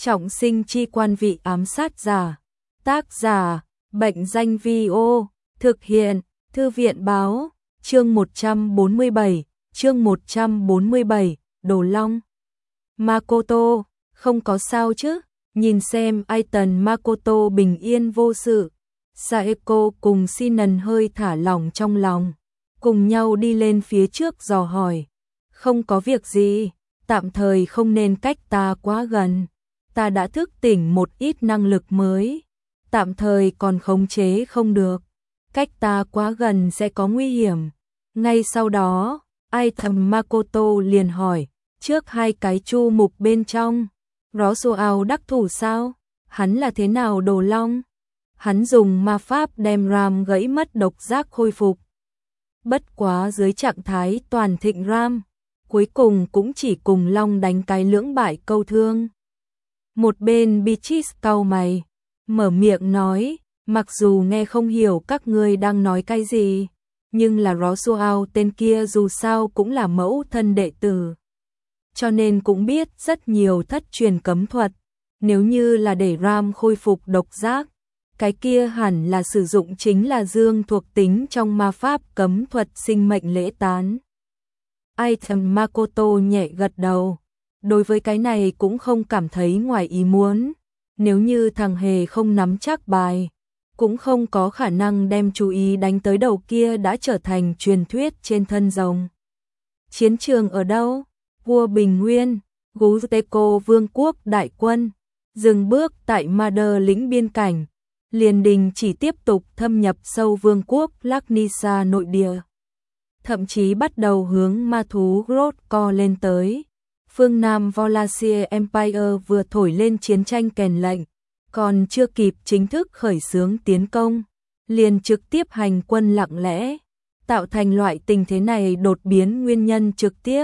Trọng sinh chi quan vị ám sát giả. Tác giả, Bệnh danh Vi-ô, thực hiện, Thư viện báo, chương 147, Đồ Long. Makoto, không có sao chứ, nhìn xem Aiton Makoto bình yên vô sự. Saeko cùng Shinon hơi thả lỏng trong lòng, cùng nhau đi lên phía trước dò hỏi. Không có việc gì, tạm thời không nên cách ta quá gần. Ta đã thức tỉnh một ít năng lực mới, tạm thời còn khống chế không được. Cách ta quá gần sẽ có nguy hiểm. Ngay sau đó, Aiton Makoto liền hỏi, trước hai cái chu mục bên trong, Roswell đắc thủ sao? Hắn là thế nào Đồ Long? Hắn dùng ma pháp đem Ram gãy mất độc giác khôi phục. Bất quá dưới trạng thái toàn thịnh Ram, cuối cùng cũng chỉ cùng Long đánh cái lưỡng bại câu thương. Một bên Beatrice cau mày, mở miệng nói, mặc dù nghe không hiểu các ngươi đang nói cái gì, nhưng là Roswell tên kia dù sao cũng là mẫu thân đệ tử, cho nên cũng biết rất nhiều thất truyền cấm thuật. Nếu như là để Ram khôi phục độc giác, cái kia hẳn là sử dụng chính là dương thuộc tính trong ma pháp cấm thuật sinh mệnh lễ tán. Aiton Makoto nhẹ gật đầu, đối với cái này cũng không cảm thấy ngoài ý muốn. Nếu như thằng hề không nắm chắc bài, cũng không có khả năng đem chú ý đánh tới đầu kia đã trở thành truyền thuyết trên thân rồng. Chiến trường ở đâu? Vua Bình Nguyên, Guteco vương quốc đại quân, dừng bước tại Mader lĩnh biên cảnh, liền đình chỉ tiếp tục thâm nhập sâu vương quốc Laknisa nội địa. Thậm chí bắt đầu hướng ma thú Grotco lên tới. Phương Nam Volasier Empire vừa thổi lên chiến tranh kèn lệnh, còn chưa kịp chính thức khởi xướng tiến công, liền trực tiếp hành quân lặng lẽ, tạo thành loại tình thế này đột biến nguyên nhân trực tiếp.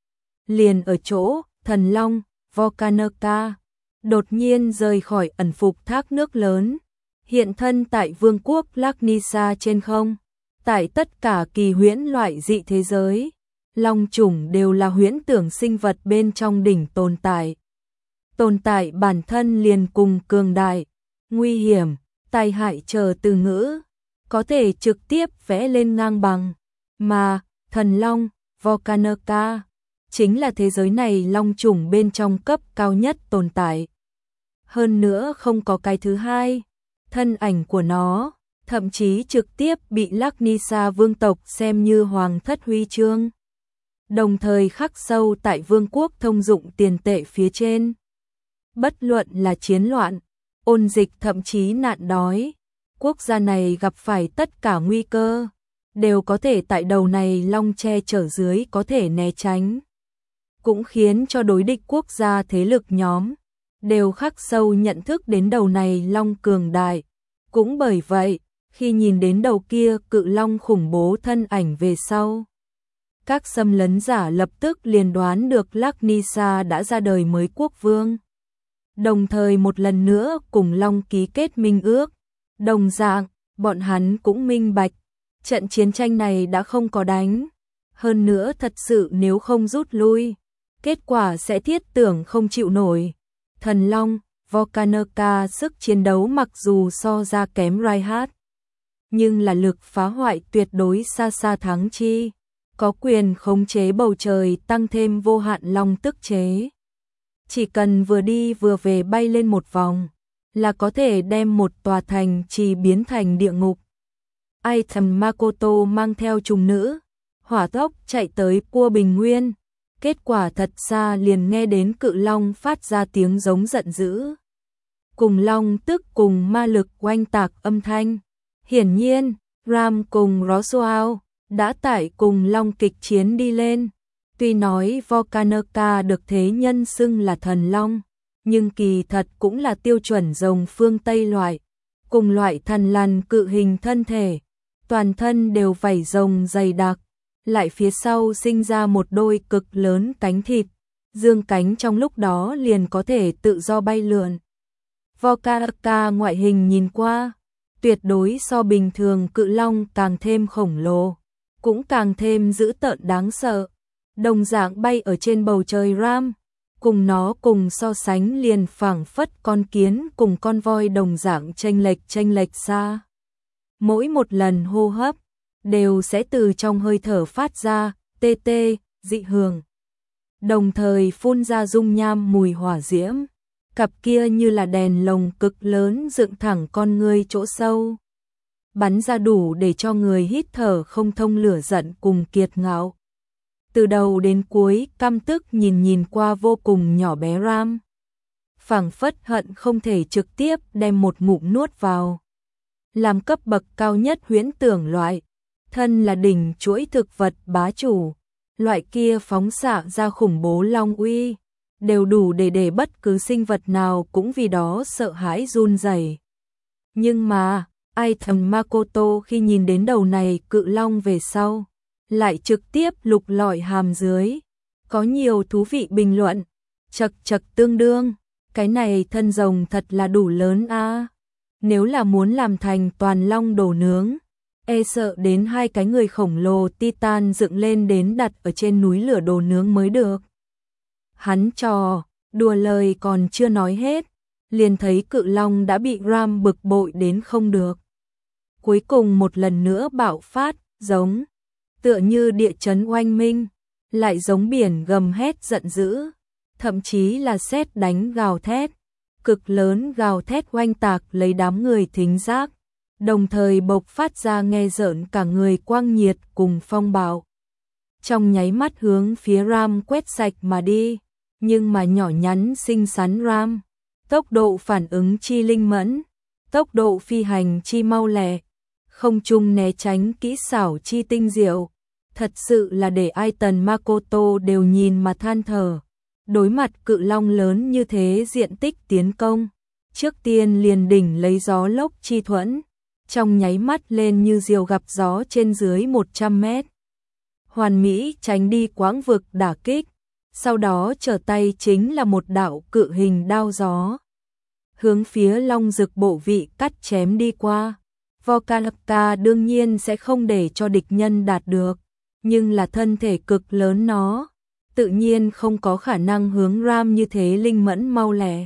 Liền ở chỗ, Thần Long, Volcanica, đột nhiên rời khỏi ẩn phục thác nước lớn, hiện thân tại vương quốc Laknisa trên không. Tại tất cả kỳ huyễn loại dị thế giới, long chủng đều là huyễn tưởng sinh vật bên trong đỉnh tồn tại. Tồn tại bản thân liền cùng cường đại, nguy hiểm, tai hại chờ từ ngữ, có thể trực tiếp vẽ lên ngang bằng. Mà, Thần Long, Volcanica, chính là thế giới này long chủng bên trong cấp cao nhất tồn tại. Hơn nữa không có cái thứ hai, thân ảnh của nó thậm chí trực tiếp bị Laknisa vương tộc xem như hoàng thất huy chương, đồng thời khắc sâu tại vương quốc thông dụng tiền tệ phía trên. Bất luận là chiến loạn, ôn dịch thậm chí nạn đói, quốc gia này gặp phải tất cả nguy cơ, đều có thể tại đầu này long che chở dưới có thể né tránh. Cũng khiến cho đối địch quốc gia thế lực nhóm, đều khắc sâu nhận thức đến đầu này long cường đại. Cũng bởi vậy, khi nhìn đến đầu kia cự long khủng bố thân ảnh về sau, các xâm lấn giả lập tức liền đoán được Laknisa đã ra đời mới quốc vương. Đồng thời một lần nữa cùng long ký kết minh ước. Đồng dạng, bọn hắn cũng minh bạch, trận chiến tranh này đã không có đánh. Hơn nữa thật sự nếu không rút lui, kết quả sẽ thiết tưởng không chịu nổi. Thần Long, Volcanica sức chiến đấu mặc dù so ra kém Reinhardt, nhưng là lực phá hoại tuyệt đối xa xa thắng chi, có quyền khống chế bầu trời tăng thêm vô hạn long tức chế. Chỉ cần vừa đi vừa về bay lên một vòng, là có thể đem một tòa thành trì biến thành địa ngục. Aiton Makoto mang theo trùng nữ, hỏa tốc chạy tới Vua Bình Nguyên, kết quả thật xa liền nghe đến cự long phát ra tiếng giống giận dữ. Cùng long tức cùng ma lực oanh tạc âm thanh. Hiển nhiên, Ram cùng Roswell đã tải cùng long kịch chiến đi lên. Tuy nói Volcanica được thế nhân xưng là thần long, nhưng kỳ thật cũng là tiêu chuẩn rồng phương Tây loại, cùng loại thần lằn cự hình thân thể, toàn thân đều vảy rồng dày đặc, lại phía sau sinh ra một đôi cực lớn cánh thịt, dương cánh trong lúc đó liền có thể tự do bay lượn. Volcanica ngoại hình nhìn qua, tuyệt đối so bình thường cự long càng thêm khổng lồ, cũng càng thêm dữ tợn đáng sợ. Đồng dạng bay ở trên bầu trời Ram, cùng nó cùng so sánh liền phảng phất con kiến cùng con voi đồng dạng chênh lệch xa. Mỗi một lần hô hấp đều sẽ từ trong hơi thở phát ra tê tê, dị hưởng. Đồng thời phun ra dung nham mùi hỏa diễm, cặp kia như là đèn lồng cực lớn dựng thẳng con ngươi chỗ sâu, bắn ra đủ để cho người hít thở không thông lửa giận cùng kiệt ngạo. Từ đầu đến cuối căm tức nhìn qua vô cùng nhỏ bé Ram, phảng phất hận không thể trực tiếp đem một ngụm nuốt vào. Làm cấp bậc cao nhất huyễn tưởng loại, thân là đỉnh chuỗi thực vật bá chủ, loại kia phóng xạ ra khủng bố long uy, đều đủ để bất cứ sinh vật nào cũng vì đó sợ hãi run rẩy. Nhưng mà, ai thầm Makoto khi nhìn đến đầu này cự long về sau, lại trực tiếp lục lọi hàm dưới. Có nhiều thú vị bình luận, chật tương đương, cái này thân rồng thật là đủ lớn a. Nếu là muốn làm thành toàn long đồ nướng, e sợ đến hai cái người khổng lồ Titan dựng lên đến đặt ở trên núi lửa đồ nướng mới được. Hắn trò, đùa lời còn chưa nói hết, liền thấy cự long đã bị Ram bực bội đến không được. Cuối cùng một lần nữa bạo phát, giống tựa như địa chấn oanh minh, lại giống biển gầm hét giận dữ, thậm chí là sét đánh gào thét, cực lớn gào thét oanh tạc lấy đám người thính giác, đồng thời bộc phát ra nghe rợn cả người quang nhiệt cùng phong bạo. Trong nháy mắt hướng phía Ram quét sạch mà đi, nhưng mà nhỏ nhắn xinh xắn Ram, tốc độ phản ứng chi linh mẫn, tốc độ phi hành chi mau lẹ, không trung né tránh kỹ xảo chi tinh diệu, thật sự là để ai tần Makoto đều nhìn mà than thở. Đối mặt cự long lớn như thế diện tích tiến công, trước tiên liền đỉnh lấy gió lốc chi thuẫn, trong nháy mắt lên như diều gặp gió trên dưới 100 mét. Hoàn mỹ tránh đi quãng vực đả kích, sau đó trở tay chính là một đạo cự hình đao gió, hướng phía long dực bộ vị cắt chém đi qua. Volcanapka đương nhiên sẽ không để cho địch nhân đạt được, nhưng là thân thể cực lớn nó, tự nhiên không có khả năng hướng Ram như thế linh mẫn mau lẹ.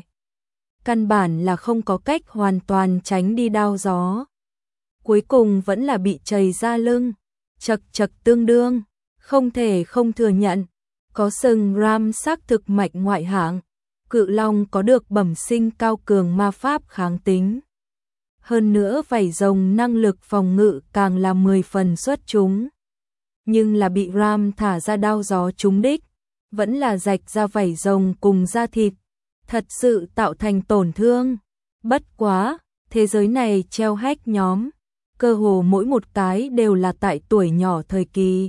Căn bản là không có cách hoàn toàn tránh đi đao gió. Cuối cùng vẫn là bị chầy ra lưng, chật tương đương, không thể không thừa nhận. Có sừng Ram xác thực mạnh ngoại hạng, cự long có được bẩm sinh cao cường ma pháp kháng tính. Hơn nữa vảy rồng năng lực phòng ngự càng là 10 phần xuất chúng. Nhưng là bị Ram thả ra đao gió trúng đích, vẫn là rạch ra vảy rồng cùng da thịt, thật sự tạo thành tổn thương. Bất quá, thế giới này treo hack nhóm, cơ hồ mỗi một cái đều là tại tuổi nhỏ thời kỳ.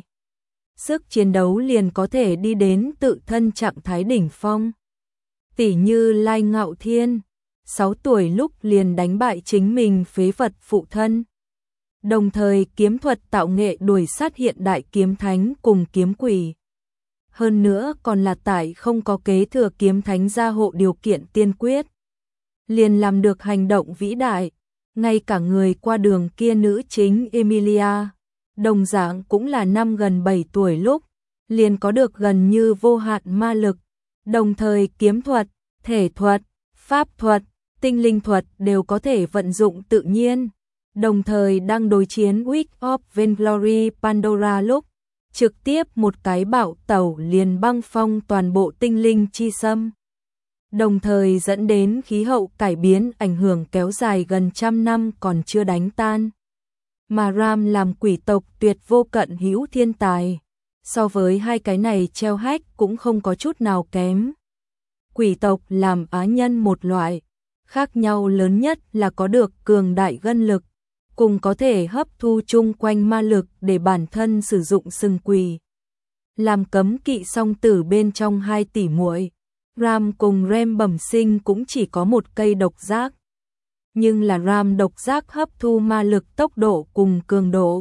Sức chiến đấu liền có thể đi đến tự thân trạng thái đỉnh phong. Tỷ như Lai Ngạo Thiên, 6 tuổi lúc liền đánh bại chính mình phế vật phụ thân. Đồng thời kiếm thuật tạo nghệ đuổi sát hiện đại kiếm thánh cùng kiếm quỷ. Hơn nữa còn là tại không có kế thừa kiếm thánh gia hộ điều kiện tiên quyết. Liền làm được hành động vĩ đại, ngay cả người qua đường kia nữ chính Emilia, đồng dạng cũng là năm gần 7 tuổi lúc, liền có được gần như vô hạn ma lực, đồng thời kiếm thuật, thể thuật, pháp thuật, tinh linh thuật đều có thể vận dụng tự nhiên. Đồng thời đang đối chiến Witch of Vainglory Pandora lúc, trực tiếp một cái bạo tẩu liền băng phong toàn bộ tinh linh chi xâm. Đồng thời dẫn đến khí hậu cải biến ảnh hưởng kéo dài gần 100 năm còn chưa đánh tan. Mà Ram làm quỷ tộc tuyệt vô cận hữu thiên tài, so với hai cái này treo hack cũng không có chút nào kém. Quỷ tộc làm á nhân một loại, khác nhau lớn nhất là có được cường đại gân lực, cùng có thể hấp thu chung quanh ma lực để bản thân sử dụng sừng quỷ. Làm cấm kỵ song tử bên trong 2 tỷ muội, Ram cùng Rem bẩm sinh cũng chỉ có một cây độc giác. Nhưng là Ram độc giác hấp thu ma lực tốc độ cùng cường độ.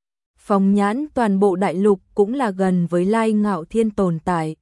Phóng nhãn toàn bộ đại lục cũng là gần với Lai Ngạo Thiên tồn tại.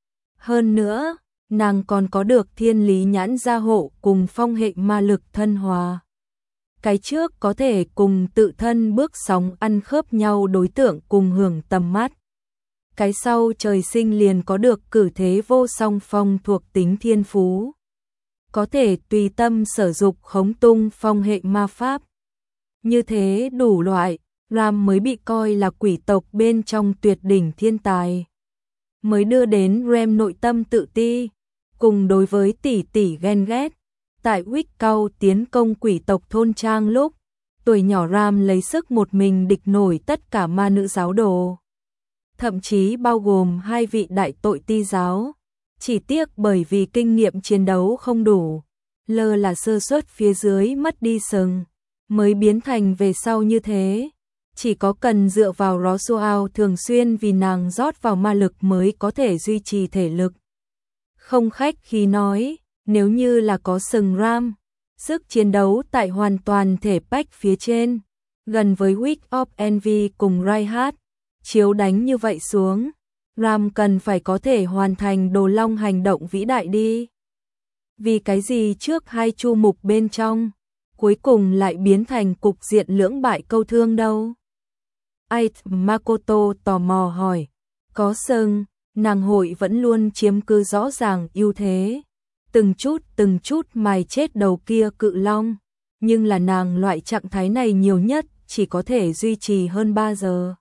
Hơn nữa, nàng còn có được thiên lý nhãn gia hộ cùng phong hệ ma lực thân hòa. Cái trước có thể cùng tự thân bước sóng ăn khớp nhau đối tượng cùng hưởng tầm mắt. cái sau trời sinh liền có được cử thế vô song phong thuộc tính thiên phú. Có thể tùy tâm sử dụng khống tung phong hệ ma pháp. Như thế đủ loại, Ram mới bị coi là quỷ tộc bên trong tuyệt đỉnh thiên tài. Mới đưa đến Rem nội tâm tự ti, cùng đối với tỷ tỷ ghen ghét. Tại Wickau tiến công quỷ tộc thôn trang lúc, tuổi nhỏ Ram lấy sức một mình địch nổi tất cả ma nữ giáo đồ. Thậm chí bao gồm 2 vị đại tội ti giáo. Chỉ tiếc bởi vì kinh nghiệm chiến đấu không đủ, lơ là sơ suất phía dưới mất đi sừng, mới biến thành về sau như thế. Chỉ có cần dựa vào Roswell thường xuyên vì nàng rót vào ma lực mới có thể duy trì thể lực. Không khách khí nói, nếu như là có sừng Ram, sức chiến đấu tại hoàn toàn thể bách phía trên, gần với Week of Envy cùng Reinhardt, chiếu đánh như vậy xuống, Ram cần phải có thể hoàn thành đồ long hành động vĩ đại đi. Vì cái gì trước 2 chu mục bên trong, cuối cùng lại biến thành cục diện lưỡng bại câu thương đâu? Ait Makoto tò mò hỏi, có sừng, nàng hội vẫn luôn chiếm cứ rõ ràng ưu thế, từng chút mài chết đầu kia cự long, nhưng là nàng loại trạng thái này nhiều nhất chỉ có thể duy trì hơn 3 giờ.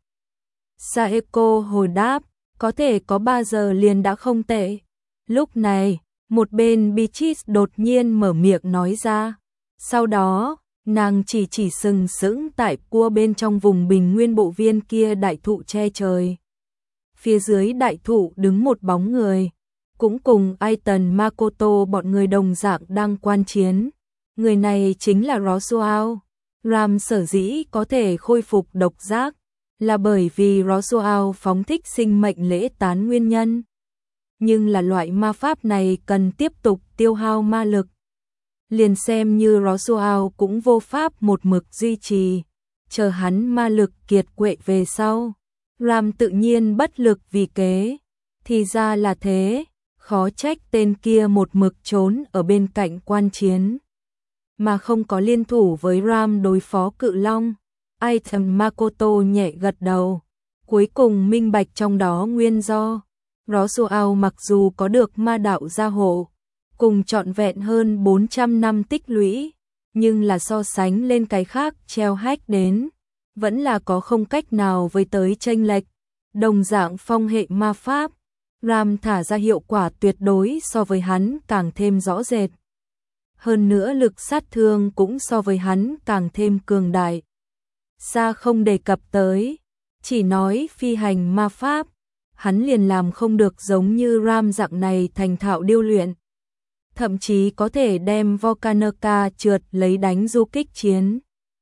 Saeko hồi đáp, có thể có 3 giờ liền đã không tệ. Lúc này, một bên Beatrice đột nhiên mở miệng nói ra. Sau đó, nàng chỉ sừng sững tại cua bên trong vùng bình nguyên bộ viên kia đại thụ che trời. Phía dưới đại thụ đứng một bóng người, cũng cùng Aiton Makoto bọn người đồng dạng đang quan chiến. Người này chính là Roswell. Ram sở dĩ có thể khôi phục độc giác, là bởi vì Roswell phóng thích sinh mệnh lễ tán nguyên nhân. Nhưng là loại ma pháp này cần tiếp tục tiêu hao ma lực. Liền xem như Roswell cũng vô pháp một mực duy trì, chờ hắn ma lực kiệt quệ về sau. Ram tự nhiên bất lực vì kế. Thì ra là thế, khó trách tên kia một mực trốn ở bên cạnh quan chiến, mà không có liên thủ với Ram đối phó cự long. Aiton Makoto nhẹ gật đầu, cuối cùng minh bạch trong đó nguyên do. Roswell mặc dù có được ma đạo gia hộ, cùng trọn vẹn hơn 400 năm tích lũy, nhưng là so sánh lên cái khác treo hách đến, vẫn là có không cách nào với tới chênh lệch. Đồng dạng phong hệ ma pháp, Ram thả ra hiệu quả tuyệt đối so với hắn càng thêm rõ rệt. Hơn nữa lực sát thương cũng so với hắn càng thêm cường đại. Xa không đề cập tới, chỉ nói phi hành ma pháp, hắn liền làm không được giống như Ram dạng này thành thạo điêu luyện. Thậm chí có thể đem Volcanica trượt lấy đánh du kích chiến.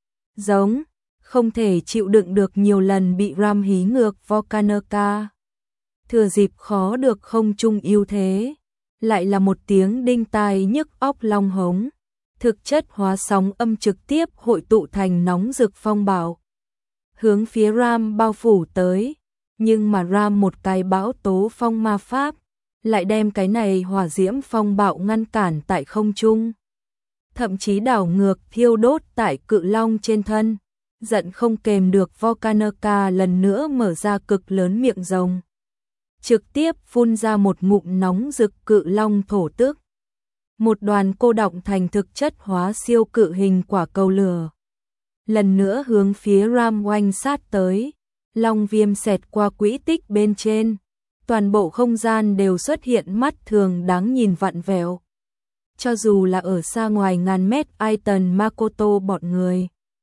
Giống, không thể chịu đựng được nhiều lần bị Ram hí ngược Volcanica. Thừa dịp khó được không chung ưu thế, lại là một tiếng đinh tai nhức óc long hống. Thực chất hóa sóng âm trực tiếp hội tụ thành nóng rực phong bạo, hướng phía Ram bao phủ tới, nhưng mà Ram một cái bão tố phong ma pháp, lại đem cái này hỏa diễm phong bạo ngăn cản tại không trung. Thậm chí đảo ngược thiêu đốt tại cự long trên thân, giận không kềm được Volcanica lần nữa mở ra cực lớn miệng rồng, trực tiếp phun ra một ngụm nóng rực cự long thổ tức. Một đoàn cô đọng thành thực chất hóa siêu cự hình quả cầu lửa, lần nữa hướng phía Ram oanh sát tới. Long viêm xẹt qua quỹ tích bên trên, toàn bộ không gian đều xuất hiện mắt thường đáng nhìn vặn vẹo. Cho dù là ở xa ngoài ngàn mét, Aiton Makoto bọn người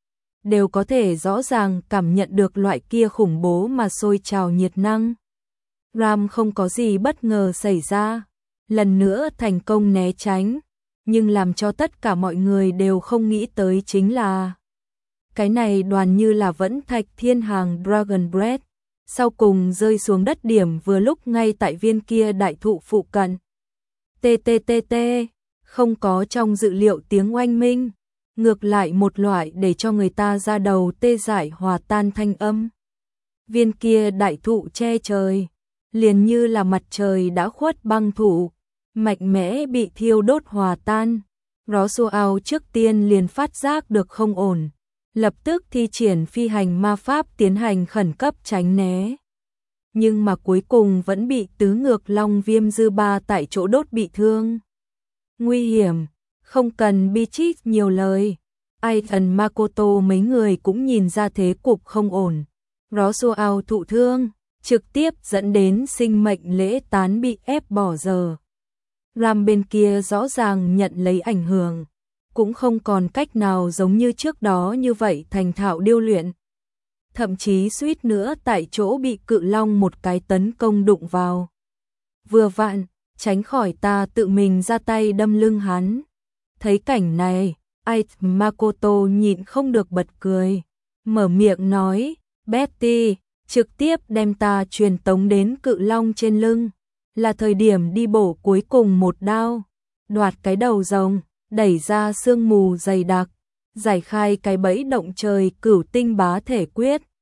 đều có thể rõ ràng cảm nhận được loại kia khủng bố mà sôi trào nhiệt năng. Ram không có gì bất ngờ xảy ra, lần nữa thành công né tránh, nhưng làm cho tất cả mọi người đều không nghĩ tới chính là cái này đoàn như là vẫn thạch thiên hàng Dragon Breath, sau cùng rơi xuống đất điểm vừa lúc ngay tại viên kia đại thụ phụ cận. TTTT, không có trong dự liệu tiếng oanh minh, ngược lại một loại để cho người ta ra đầu tê dại hòa tan thanh âm. Viên kia đại thụ che trời, liền như là mặt trời đã khuất băng thủ, mạnh mẽ bị thiêu đốt hòa tan. Roswell trước tiên liền phát giác được không ổn, lập tức thi triển phi hành ma pháp tiến hành khẩn cấp tránh né. nhưng mà cuối cùng vẫn bị tứ ngược long viêm dư ba tại chỗ đốt bị thương. Nguy hiểm, không cần Beatrix nhiều lời. Aiton Makoto mấy người cũng nhìn ra thế cục không ổn. Roswell thụ thương, trực tiếp dẫn đến sinh mệnh lễ tán bị ép bỏ giờ. Ram bên kia rõ ràng nhận lấy ảnh hưởng, cũng không còn cách nào giống như trước đó như vậy thành thạo điêu luyện. Thậm chí suýt nữa tại chỗ bị cự long một cái tấn công đụng vào. Vừa vặn, tránh khỏi ta tự mình ra tay đâm lưng hắn. Thấy cảnh này, Aiton Makoto nhịn không được bật cười. Mở miệng nói, Betty, trực tiếp đem ta truyền tống đến cự long trên lưng. Là thời điểm đi bổ cuối cùng một đao. Đoạt cái đầu rồng, đẩy ra sương mù dày đặc. Giải khai cái bẫy động trời cửu tinh bá thể quyết.